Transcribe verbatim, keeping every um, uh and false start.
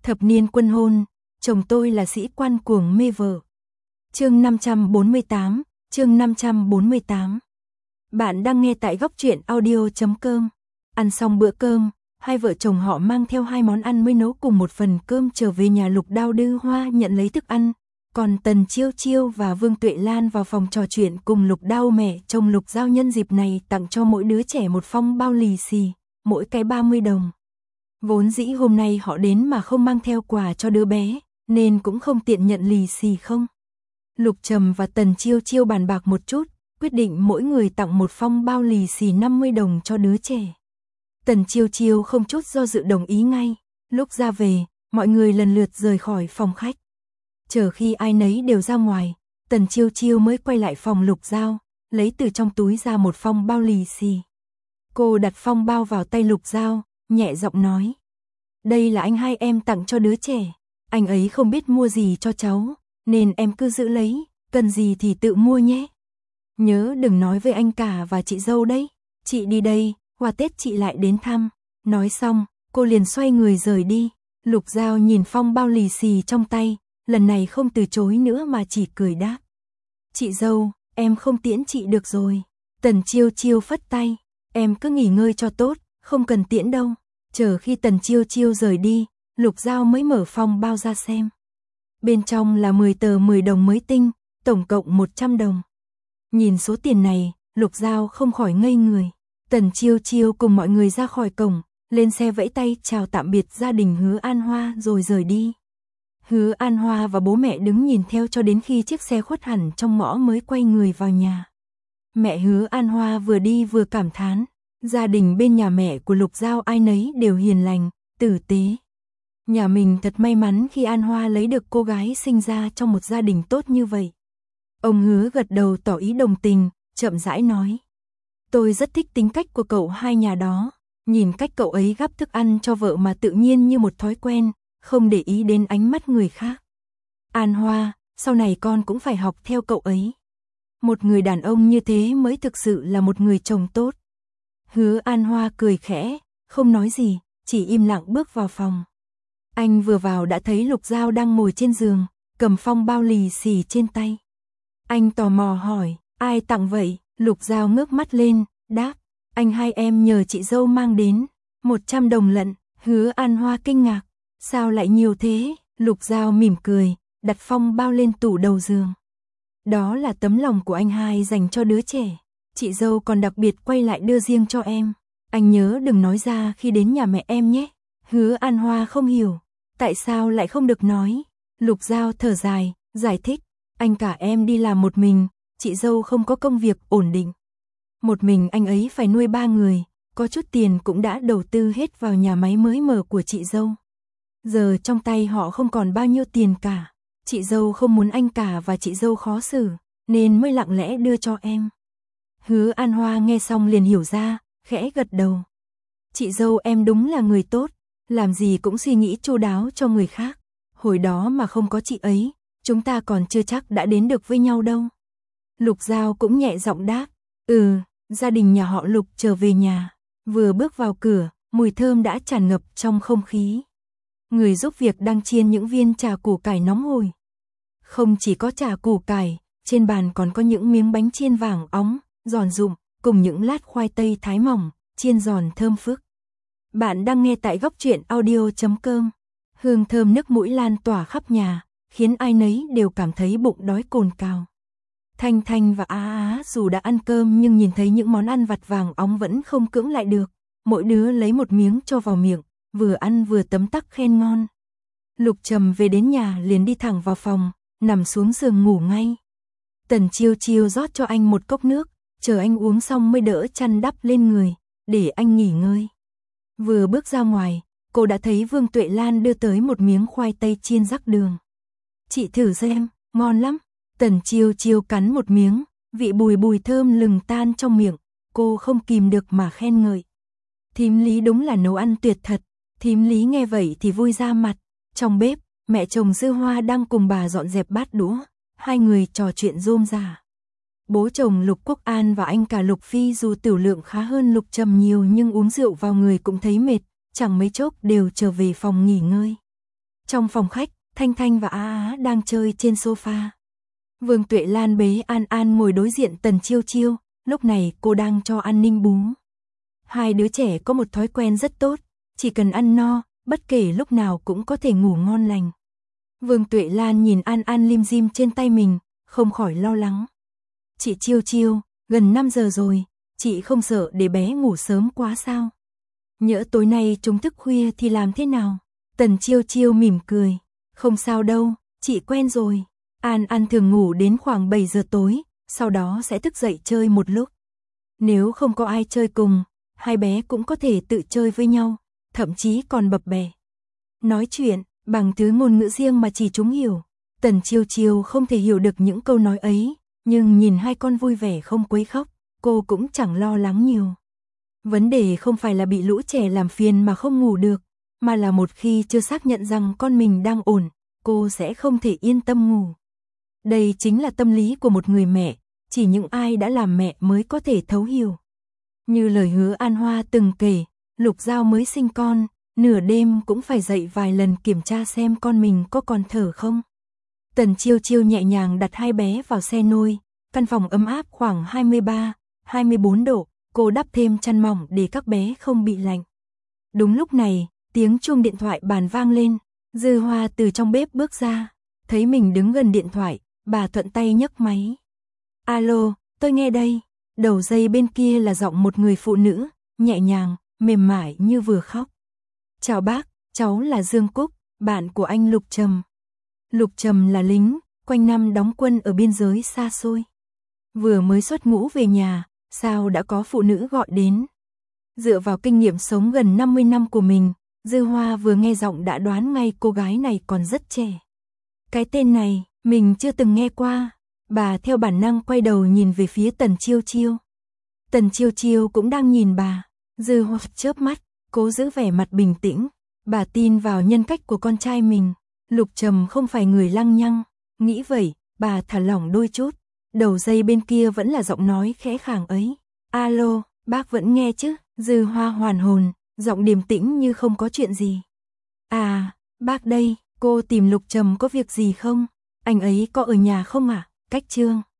Thập niên quân hôn, chồng tôi là sĩ quan cuồng mê vợ. Chương năm trăm bốn mươi tám, chương năm trăm bốn mươi tám. Bạn đang nghe tại góc truyện audio chấm com. Ăn xong bữa cơm, hai vợ chồng họ mang theo hai món ăn mới nấu cùng một phần cơm trở về nhà Lục Đao Đưa Hoa nhận lấy thức ăn. Còn Tần Chiêu Chiêu và Vương Tuệ Lan vào phòng trò chuyện cùng Lục Đao mẹ chồng Lục Giao nhân dịp này tặng cho mỗi đứa trẻ một phong bao lì xì, mỗi cái ba mươi đồng. Vốn dĩ hôm nay họ đến mà không mang theo quà cho đứa bé, nên cũng không tiện nhận lì xì không. Lục Trầm và Tần Chiêu Chiêu bàn bạc một chút, quyết định mỗi người tặng một phong bao lì xì năm mươi đồng cho đứa trẻ. Tần Chiêu Chiêu không chút do dự đồng ý ngay. Lúc ra về, mọi người lần lượt rời khỏi phòng khách. Chờ khi ai nấy đều ra ngoài, Tần Chiêu Chiêu mới quay lại phòng Lục Giao, lấy từ trong túi ra một phong bao lì xì. Cô đặt phong bao vào tay Lục Giao, nhẹ giọng nói: "Đây là anh hai em tặng cho đứa trẻ, anh ấy không biết mua gì cho cháu, nên em cứ giữ lấy, cần gì thì tự mua nhé. Nhớ đừng nói với anh cả và chị dâu đấy, chị đi đây, qua Tết chị lại đến thăm." Nói xong, cô liền xoay người rời đi. Lục Giao nhìn phong bao lì xì trong tay, lần này không từ chối nữa mà chỉ cười đáp: "Chị dâu, em không tiễn chị được rồi." Tần Chiêu Chiêu phất tay: "Em cứ nghỉ ngơi cho tốt, không cần tiễn đâu." Chờ khi Tần Chiêu Chiêu rời đi, Lục Giao mới mở phong bao ra xem. Bên trong là mười tờ mười đồng mới tinh, tổng cộng một trăm đồng. Nhìn số tiền này, Lục Giao không khỏi ngây người. Tần Chiêu Chiêu cùng mọi người ra khỏi cổng, lên xe vẫy tay chào tạm biệt gia đình Hứa An Hoa rồi rời đi. Hứa An Hoa và bố mẹ đứng nhìn theo cho đến khi chiếc xe khuất hẳn trong ngõ mới quay người vào nhà. Mẹ Hứa An Hoa vừa đi vừa cảm thán, gia đình bên nhà mẹ của Lục Giao ai nấy đều hiền lành, tử tế. Nhà mình thật may mắn khi An Hoa lấy được cô gái sinh ra trong một gia đình tốt như vậy. Ông Hứa gật đầu tỏ ý đồng tình, chậm rãi nói: "Tôi rất thích tính cách của cậu hai nhà đó, nhìn cách cậu ấy gắp thức ăn cho vợ mà tự nhiên như một thói quen, không để ý đến ánh mắt người khác. An Hoa, sau này con cũng phải học theo cậu ấy. Một người đàn ông như thế mới thực sự là một người chồng tốt." Hứa An Hoa cười khẽ, không nói gì, chỉ im lặng bước vào phòng. Anh vừa vào đã thấy Lục Giao đang ngồi trên giường, cầm phong bao lì xì trên tay. Anh tò mò hỏi: "Ai tặng vậy?" Lục Giao ngước mắt lên, đáp: "Anh hai em nhờ chị dâu mang đến." Một trăm đồng lận. Hứa An Hoa kinh ngạc: "Sao lại nhiều thế?" Lục Giao mỉm cười, đặt phong bao lên tủ đầu giường. "Đó là tấm lòng của anh hai dành cho đứa trẻ. Chị dâu còn đặc biệt quay lại đưa riêng cho em. Anh nhớ đừng nói ra khi đến nhà mẹ em nhé." Hứa An Hoa không hiểu, tại sao lại không được nói. Lục Giao thở dài, giải thích: "Anh cả em đi làm một mình, chị dâu không có công việc ổn định. Một mình anh ấy phải nuôi ba người, có chút tiền cũng đã đầu tư hết vào nhà máy mới mở của chị dâu. Giờ trong tay họ không còn bao nhiêu tiền cả. Chị dâu không muốn anh cả và chị dâu khó xử, nên mới lặng lẽ đưa cho em." Hứa An Hoa nghe xong liền hiểu ra, khẽ gật đầu. "Chị dâu em đúng là người tốt, làm gì cũng suy nghĩ chu đáo cho người khác. Hồi đó mà không có chị ấy, chúng ta còn chưa chắc đã đến được với nhau đâu." Lục Giao cũng nhẹ giọng đáp: "Ừ." Gia đình nhà họ Lục trở về nhà, vừa bước vào cửa, mùi thơm đã tràn ngập trong không khí. Người giúp việc đang chiên những viên chả củ cải nóng hổi. Không chỉ có chả củ cải, trên bàn còn có những miếng bánh chiên vàng óng, giòn rụm, cùng những lát khoai tây thái mỏng, chiên giòn thơm phức. Bạn đang nghe tại góc truyện audio chấm com. Hương thơm nước mũi lan tỏa khắp nhà, khiến ai nấy đều cảm thấy bụng đói cồn cào. Thanh Thanh và Á Á dù đã ăn cơm nhưng nhìn thấy những món ăn vặt vàng óng vẫn không cưỡng lại được. Mỗi đứa lấy một miếng cho vào miệng, vừa ăn vừa tấm tắc khen ngon. Lục Trầm về đến nhà liền đi thẳng vào phòng, nằm xuống giường ngủ ngay. Tần Chiêu Chiêu rót cho anh một cốc nước, chờ anh uống xong mới đỡ chăn đắp lên người, để anh nghỉ ngơi. Vừa bước ra ngoài, cô đã thấy Vương Tuệ Lan đưa tới một miếng khoai tây chiên rắc đường. "Chị thử xem, ngon lắm." Tần Chiêu Chiêu cắn một miếng, vị bùi bùi thơm lừng tan trong miệng, cô không kìm được mà khen ngợi: "Thím Lý đúng là nấu ăn tuyệt thật." Thím Lý nghe vậy thì vui ra mặt. Trong bếp, mẹ chồng Dư Hoa đang cùng bà dọn dẹp bát đũa, hai người trò chuyện rôm rả. Bố chồng Lục Quốc An và anh cả Lục Phi dù tiểu lượng khá hơn Lục Trầm nhiều nhưng uống rượu vào người cũng thấy mệt, chẳng mấy chốc đều trở về phòng nghỉ ngơi. Trong phòng khách, Thanh Thanh và Á Á đang chơi trên sofa. Vương Tuệ Lan bế An An ngồi đối diện Tần Chiêu Chiêu, lúc này cô đang cho ăn ninh bú. Hai đứa trẻ có một thói quen rất tốt, chỉ cần ăn no, bất kể lúc nào cũng có thể ngủ ngon lành. Vương Tuệ Lan nhìn An An lim dim trên tay mình, không khỏi lo lắng. Chị Chiêu Chiêu, gần năm giờ rồi, chị không sợ để bé ngủ sớm quá sao? Nhỡ tối nay chúng thức khuya thì làm thế nào? Tần Chiêu Chiêu mỉm cười. Không sao đâu, chị quen rồi. An An thường ngủ đến khoảng bảy giờ tối, sau đó sẽ thức dậy chơi một lúc. Nếu không có ai chơi cùng, hai bé cũng có thể tự chơi với nhau, thậm chí còn bập bẹ. Nói chuyện, bằng thứ ngôn ngữ riêng mà chỉ chúng hiểu. Tần Chiêu Chiêu không thể hiểu được những câu nói ấy, nhưng nhìn hai con vui vẻ không quấy khóc, cô cũng chẳng lo lắng nhiều. Vấn đề không phải là bị lũ trẻ làm phiền mà không ngủ được, mà là một khi chưa xác nhận rằng con mình đang ổn, cô sẽ không thể yên tâm ngủ. Đây chính là tâm lý của một người mẹ, chỉ những ai đã làm mẹ mới có thể thấu hiểu. Như lời hứa An Hoa từng kể, Lục Giao mới sinh con, nửa đêm cũng phải dậy vài lần kiểm tra xem con mình có còn thở không. Tần Chiêu Chiêu nhẹ nhàng đặt hai bé vào xe nôi, căn phòng ấm áp khoảng hai mươi ba, hai mươi bốn độ, cô đắp thêm chăn mỏng để các bé không bị lạnh. Đúng lúc này, tiếng chuông điện thoại bàn vang lên, Dư Hoa từ trong bếp bước ra, thấy mình đứng gần điện thoại, bà thuận tay nhấc máy. Alo, tôi nghe đây. Đầu dây bên kia là giọng một người phụ nữ, nhẹ nhàng, mềm mại như vừa khóc. Chào bác, cháu là Dương Cúc, bạn của anh Lục Trầm. Lục Trầm là lính, quanh năm đóng quân ở biên giới xa xôi. Vừa mới xuất ngũ về nhà, sao đã có phụ nữ gọi đến. Dựa vào kinh nghiệm sống gần năm mươi năm của mình, Dư Hoa vừa nghe giọng đã đoán ngay cô gái này còn rất trẻ. Cái tên này, mình chưa từng nghe qua. Bà theo bản năng quay đầu nhìn về phía Tần Chiêu Chiêu. Tần Chiêu Chiêu cũng đang nhìn bà. Dư Hoa chớp mắt, cố giữ vẻ mặt bình tĩnh. Bà tin vào nhân cách của con trai mình. Lục Trầm không phải người lăng nhăng. Nghĩ vậy, bà thả lỏng đôi chút. Đầu dây bên kia vẫn là giọng nói khẽ khàng ấy. Alo, bác vẫn nghe chứ? Dư Hoa hoàn hồn, giọng điềm tĩnh như không có chuyện gì. À, bác đây, cô tìm Lục Trầm có việc gì không? Anh ấy có ở nhà không ạ? À? Cách Trương.